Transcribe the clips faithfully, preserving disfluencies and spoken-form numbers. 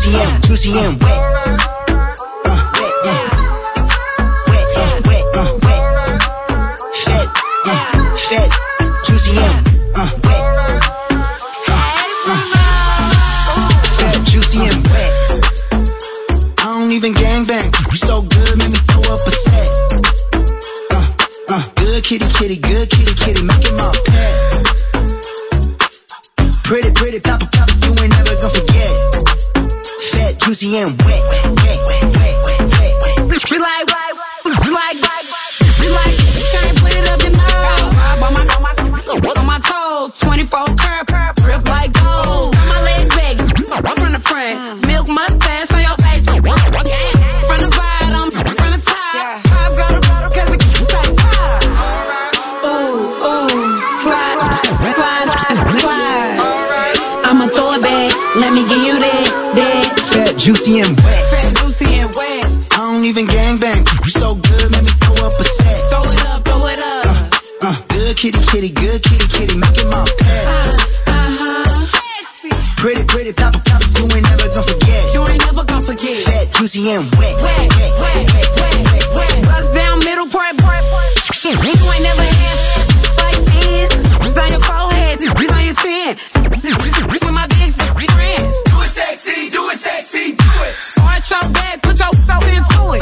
juicy and, juicy and wet. Uh, wet, uh, wet, uh, wet, uh, wet. Fat, uh, fat, juicy and, uh, wet. Uh, uh, fat, juicy and wet. I don't even gangbang. You so good, make me throw up a set. Uh, uh, good kitty, kitty, good kitty, kitty, make it my pet. Pretty, pretty, pop, pop, you ain't never gonna forget. Fat, juicy, and wet, wet, wet, wet, wet, wet, wet. We like, we like, we like, can't put it up your nose. On my, on my, on my toes, twenty-four curve, rip like gold. Got my legs big, from the front, milk mustache on your face. From the bottom, from the top, pop go to bottom, cause the kids like pop. Ooh, ooh, slide, slide, slide. I'ma throw it back, let me give you that, that. Fat, juicy, and wet. Fat, juicy, and wet. I don't even gangbang. You so good, let me throw up a set. Throw it up, throw it up. Uh, uh, good kitty, kitty, good kitty, kitty, make it my pet. Uh, uh-huh. Sexy. Pretty, pretty, pop, pop, you ain't never gonna forget. You ain't never gonna forget. Fat, juicy, and wet. Wet, wet, wet, wet, wet, wet. Bust down, middle part, part, part. You ain't never had like this. It's on your forehead, it's on your chin. With my big friends. Do it sexy, do it sexy, do it. Arch your back, put your soul into it.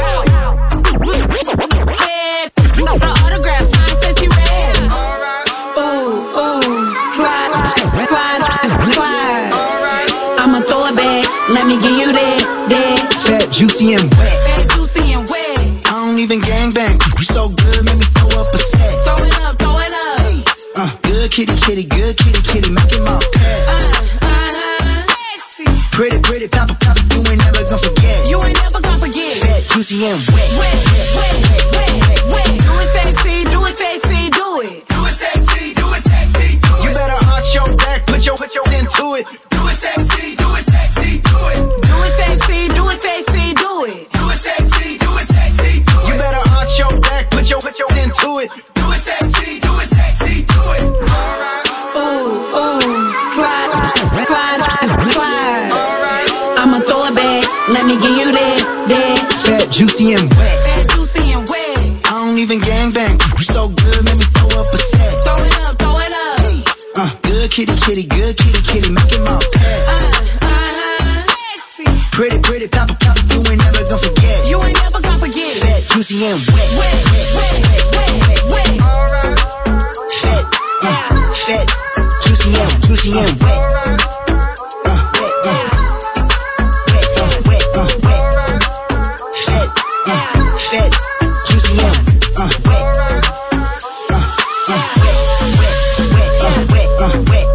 Head, the autograph sign says you red. Ooh, ooh, slide, slide, slide. I'ma throw it back, let me give you that, that. Fat, juicy, and wet. Fat, juicy, and wet. I don't even gangbang. You so good, make me throw up a set. Throw it up, throw it up. Hey, uh, good kitty, kitty, good kitty, kitty, make it my pet. Uh, uh-huh. Sexy. Pretty, pretty, pop, pop, you ain't never gonna forget. You ain't never gonna forget. Fat, juicy, and wet. Wet, wet, wet, wet, wet, wet. Do it sexy, do it sexy, do it. Do it sexy, do it sexy, do it. You better arch your back, put your, put your into it. Do it sexy, do it sexy, do it. Do it sexy, do it sexy, do it. Do it sexy, do it sexy, do it. You better arch your back, put your, put your into it. Do it sexy, do it sexy, do it. Ooh, ooh, slide, slide, slide. I'ma throw it back, let me give you that, that. Fat, juicy, and wet. Fat, juicy, and wet. I don't even gangbang. You so good, let me throw up a set. Throw it up, throw it up. Hey, uh, good kitty, kitty, good kitty, kitty, make it my pet. Uh, uh-huh. Sexy. Pretty, pretty, pop, pop, you ain't never gonna forget. You ain't never gonna forget. Fat, juicy, and wet. Wet, wet, wet, wet, wet, wet. Fat, uh, fat, juicy, and, juicy, and wet. Uh, wet, uh. Wet, uh, wet, uh, wet. Fat, uh, fat, juicy, and, uh, wet. Uh, uh, wet, wet, wet, uh, wet, uh, wet.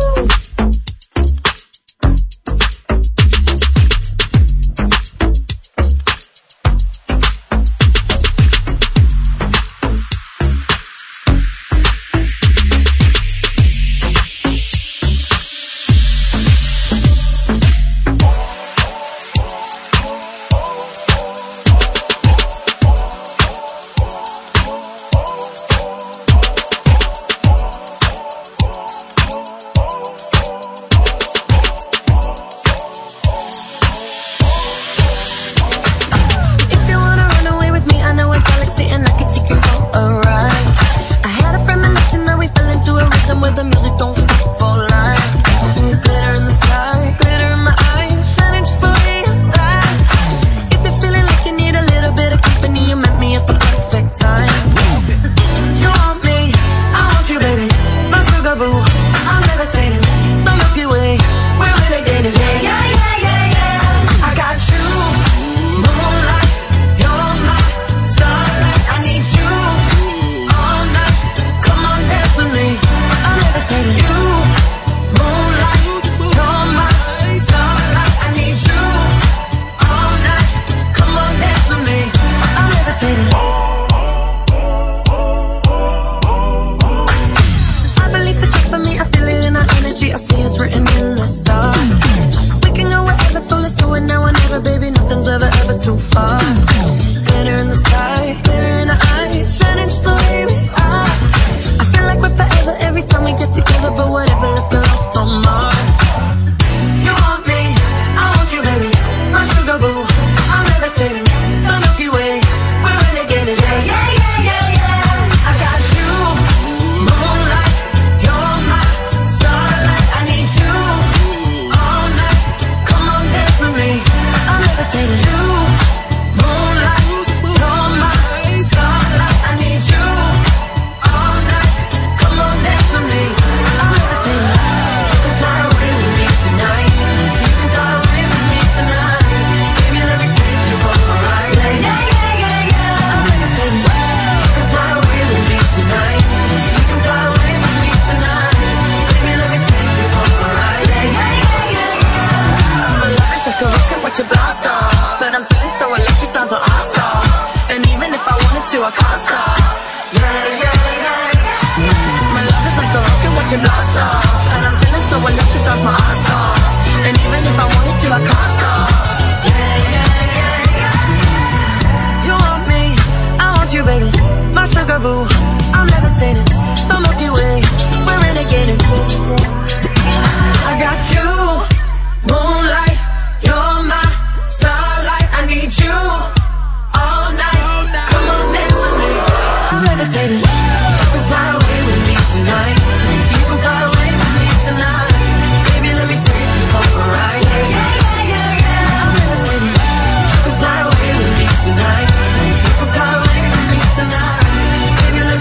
yeah, yeah, yeah, yeah. I got you, moonlight, you're my starlight. I need you all night. Come on, dance with me. I'm levitating. You, moonlight, you're my starlight. I need you all night. Come on, dance with me. I'm levitating. You can fly away with me tonight. You can fly away with me tonight. Baby, let me take you for a ride. Yeah, yeah, yeah, yeah, yeah. I'm levitating. You can fly away with me tonight. You can fly away with me tonight. Baby, let me take you for a ride. Yeah, yeah, yeah, yeah, yeah. My love is like a rocket, watch it blast off. And I'm feeling so electric, dance my ass off. And even if I wanted to, I can't stop. Yeah, yeah, yeah, yeah. My love is like a rocket, watch it blast off. And I'm feeling so electric, dance my ass off. And even if I wanted to, I can't stop. Yeah, yeah, yeah, yeah. You want me, I want you, baby. My sugar boo, I'm levitating. The Milky Way, we're renegading. I got you, moonlight, you're my starlight. I need you all night. Come on, dance with me. I'm levitating. You can fly away with me tonight. You can fly away with me tonight. Baby, let me take you for a ride. Yeah, yeah, yeah, yeah, yeah. I'm levitating. You can fly away with me tonight. You can fly away with me tonight. Baby, let me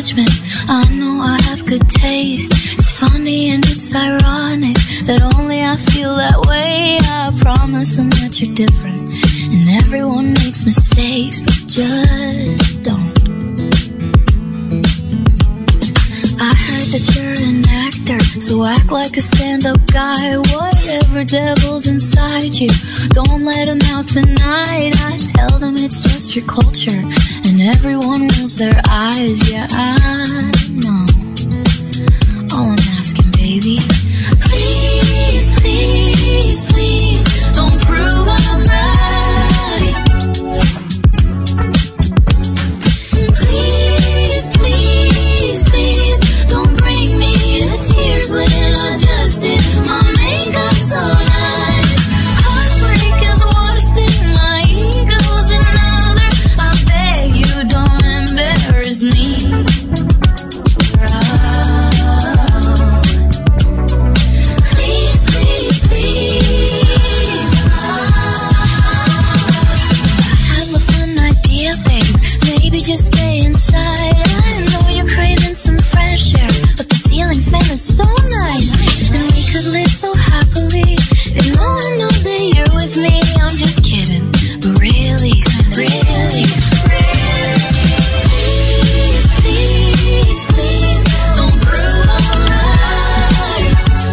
judgment. I know I have good taste. It's funny and it's ironic that only I feel that way. I promise them that you're different, and everyone makes mistakes, but just don't. I heard that you're an actor, so act like a stand-up guy. Whatever devil's inside you, don't let him out tonight. I tell them it's just your culture, and everyone rolls their eyes. Yeah, I know. All I'm asking, baby, please, please, please, don't prove I'm right. Please, please, please, don't bring me to tears when I just did my makeup so nice. Heartbreak is one thing, my ego's another. I beg you don't embarrass me. Please, please, please. I have a fun idea, babe. Maybe just stay inside. I know you're craving some fresh air, but the ceiling fan is so nice, and we could live so happily if no one knows that you're with me. I'm just kidding, but really, really, really, please, please, please, don't prove I'm right.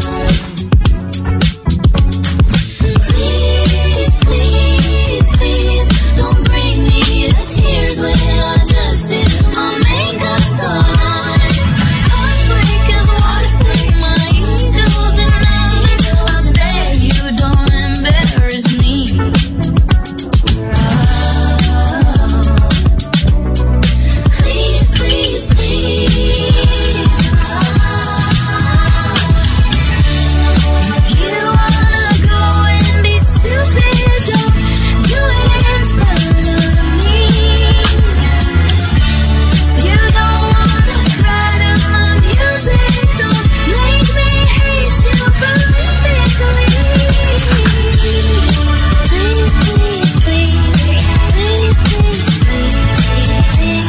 Please, please, please, don't bring me to tears when I just did my makeup so nice. Heartbreak is one thing, my ego's another. I beg you don't embarrass me. Please, please, please. If you wanna go and be stupid, don't do it in front of me. If you don't wanna cry to my music, don't make me hate you horrifically. Please, please, please, please, please, please, please,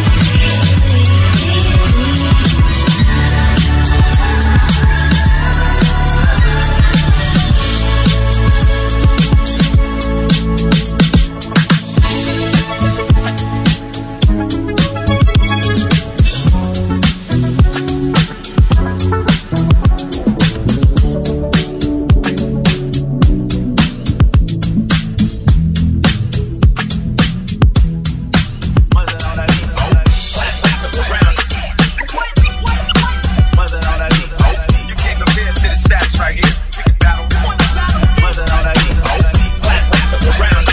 You can't compare to the stats right here. We can battle. Mother on that beat. Clap, clap it around.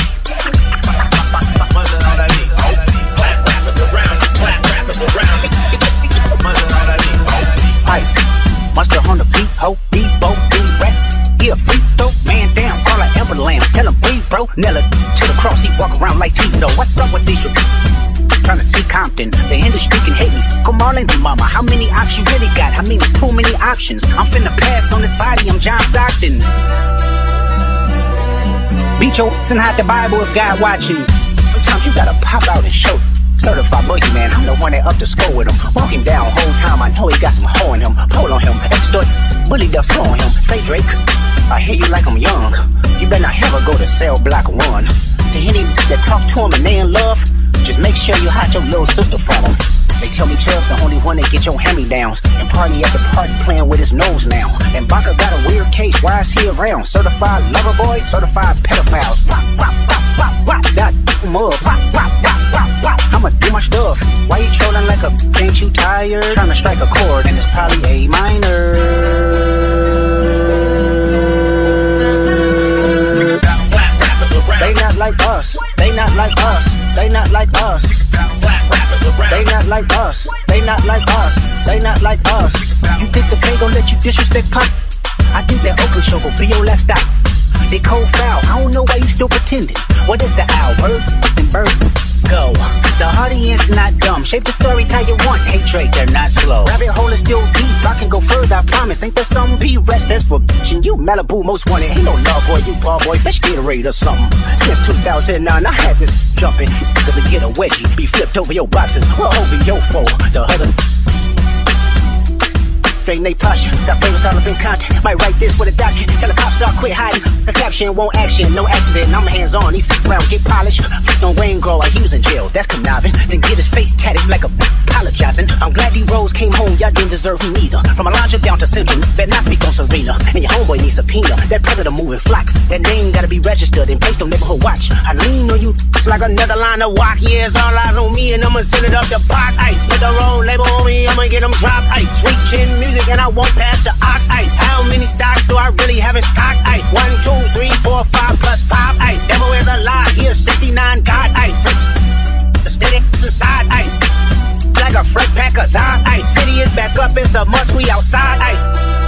Mother on that beat. Clap, clap it around. Clap, clap it around. Mother on that beat. Ike, Monster on the beat, ho, Debo, D-Rap. He a freak though, man down, call her Everland. Tell him breathe, bro. Nella to the cross, he walk around like Tizo. What's up with these? Trying to see Compton, the industry can hate me. Come on in, mama, how many options you really got? I mean, too many options. I'm finna pass on this body, I'm John Stockton. Beat your ass and hide the Bible if God watching. Sometimes you gotta pop out and show. Certified boogeyman, I'm the one that up the score with him. Walk him down whole time, I know he got some hoe in him. Pull on him, extort, bully the flow on him. Say Drake, I hear you like I'm young. You better not ever go to cell block one. To any that talk to him and they in love, just make sure you hide your little sister from him. They tell me Chubb's the only one that get your hand-me-downs. And party at the party playing with his nose now. And Baka got a weird case, why is he around? Certified lover boy, certified pedophiles. Wop, wop, wop, wop, wop, that mug. Wop, wop, wop, wop, wop. I'ma do my stuff. Why you trolling like a, ain't you tired? Trying to strike a chord and it's probably A minor. They not like us, they not like us, they not like us. They not like us, they not like us, they not like us. You think the K gon' let you disrespect Pop? I think that Oakland show gon' be your last stop. They cold foul, I don't know why you still pretending. What is the owl, bird? Fucking bird. Go. The audience not dumb. Shape the stories how you want. Hatred, they're not slow. Rabbit hole is still deep. I can go further, I promise. Ain't there some be rest that's for bitchin'? You Malibu most wanted. Ain't no love boy, you ball boy. Fetch Gatorade or something. Since two thousand nine, I had this jumping. Cause to get a wedgie, be flipped over your boxes. Well, over your foe. The other. Straighten they posture, got flavors all up in content. Might write this with a document. Tell the cops start quit hiding. The caption won't action, no accident. I'm hands on, he f around, get polished. Flipped on Wayne Grower, he was in jail, that's conniving. Then get his face tatted like a b apologizing. I'm glad D-Rose came home, y'all didn't deserve him either. From Alondra down to Central, better not speak on Serena. And your homeboy needs subpoena, that predator moving flocks. That name gotta be registered and placed on neighborhood watch. I lean on you like another line of walk. Yeah, it's all eyes on me and I'ma send it up the box. Ayy, put the roll label on me, I'ma get them dropped. Ayy, sweet chin music and I won't pass the ox. Ayy, how many stocks do I really have in stock? Ayy, one, two, three, four, five plus five. Ayy, devil is a lie. Here, sixty-nine God. Ayy, the steady inside. Ayy, like a freight pack of Zod. Ayy, city is back up. It's a must. We outside. Ayy.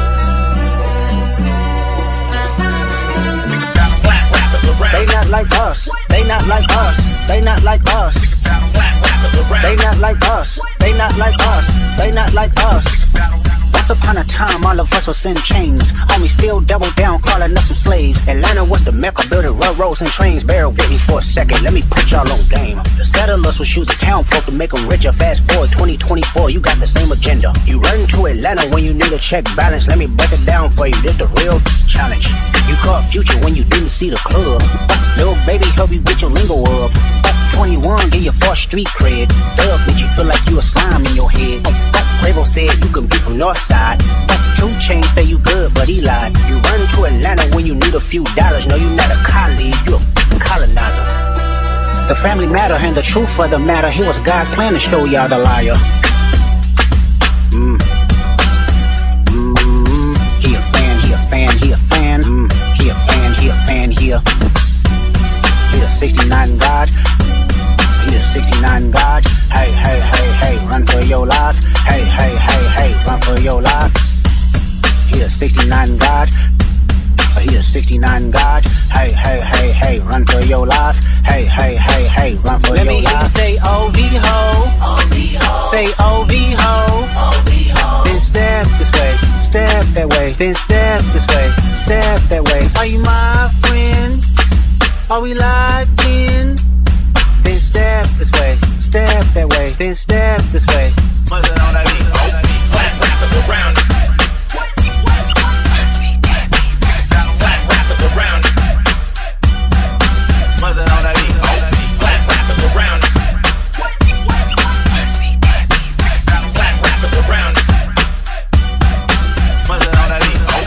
They not like us. They not like us. They not like us. They not like us. They not like us. They not like us. Once upon a time, all of us was in chains. Homie still double down, calling us some slaves. Atlanta was the mecca, building railroads and trains. Bear with me for a second, let me put y'all on game. The settlers was choosing town folk to make them richer. Fast forward twenty twenty-four, you got the same agenda. You run to Atlanta when you need a check balance. Let me break it down for you, this the real challenge. You caught Future when you didn't see the club. Little baby help you with your lingo of. twenty-one, give you fourth street cred. Thug make you feel like you a slime in your head. Quavo said you can be from Northside. Two Chainz say you good, but he lied. You run to Atlanta when you need a few dollars. No, you not a colleague, you a colonizer. The family matter and the truth of the matter. Here was God's plan to show y'all the liar. Mm. Mm. He a fan, he a fan, he a fan. Mm. He a fan, he a fan, he a. He a sixty-nine God. He a sixty-nine God. Hey, hey, hey, hey, run for your life. Hey, hey, hey, hey, run for your life. He a sixty-nine God. He a sixty-nine God. Hey, hey, hey, hey, run for your life. Hey, hey, hey, hey, run for Let your me life. hear you say O V ho. O V ho. Say O V ho. O V ho. Then step this way, step that way. Then step this way, step that way. Are you my friend? Are we locked in? Then step this way, step that way. Then step this way. Mother on that beat, oh, flat rappers around it. Flat rappers around it. Mother on that beat, oh, flat rappers around it. Flat rappers around it. Mother on that beat, oh.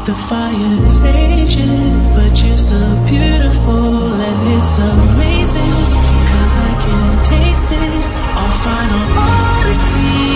The fire is raging, but you're still beautiful, and it's amazing, cause I can taste it, our final odyssey.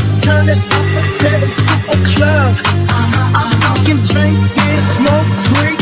This up until it's a club. I'm talking drink, dance, smoke, drink.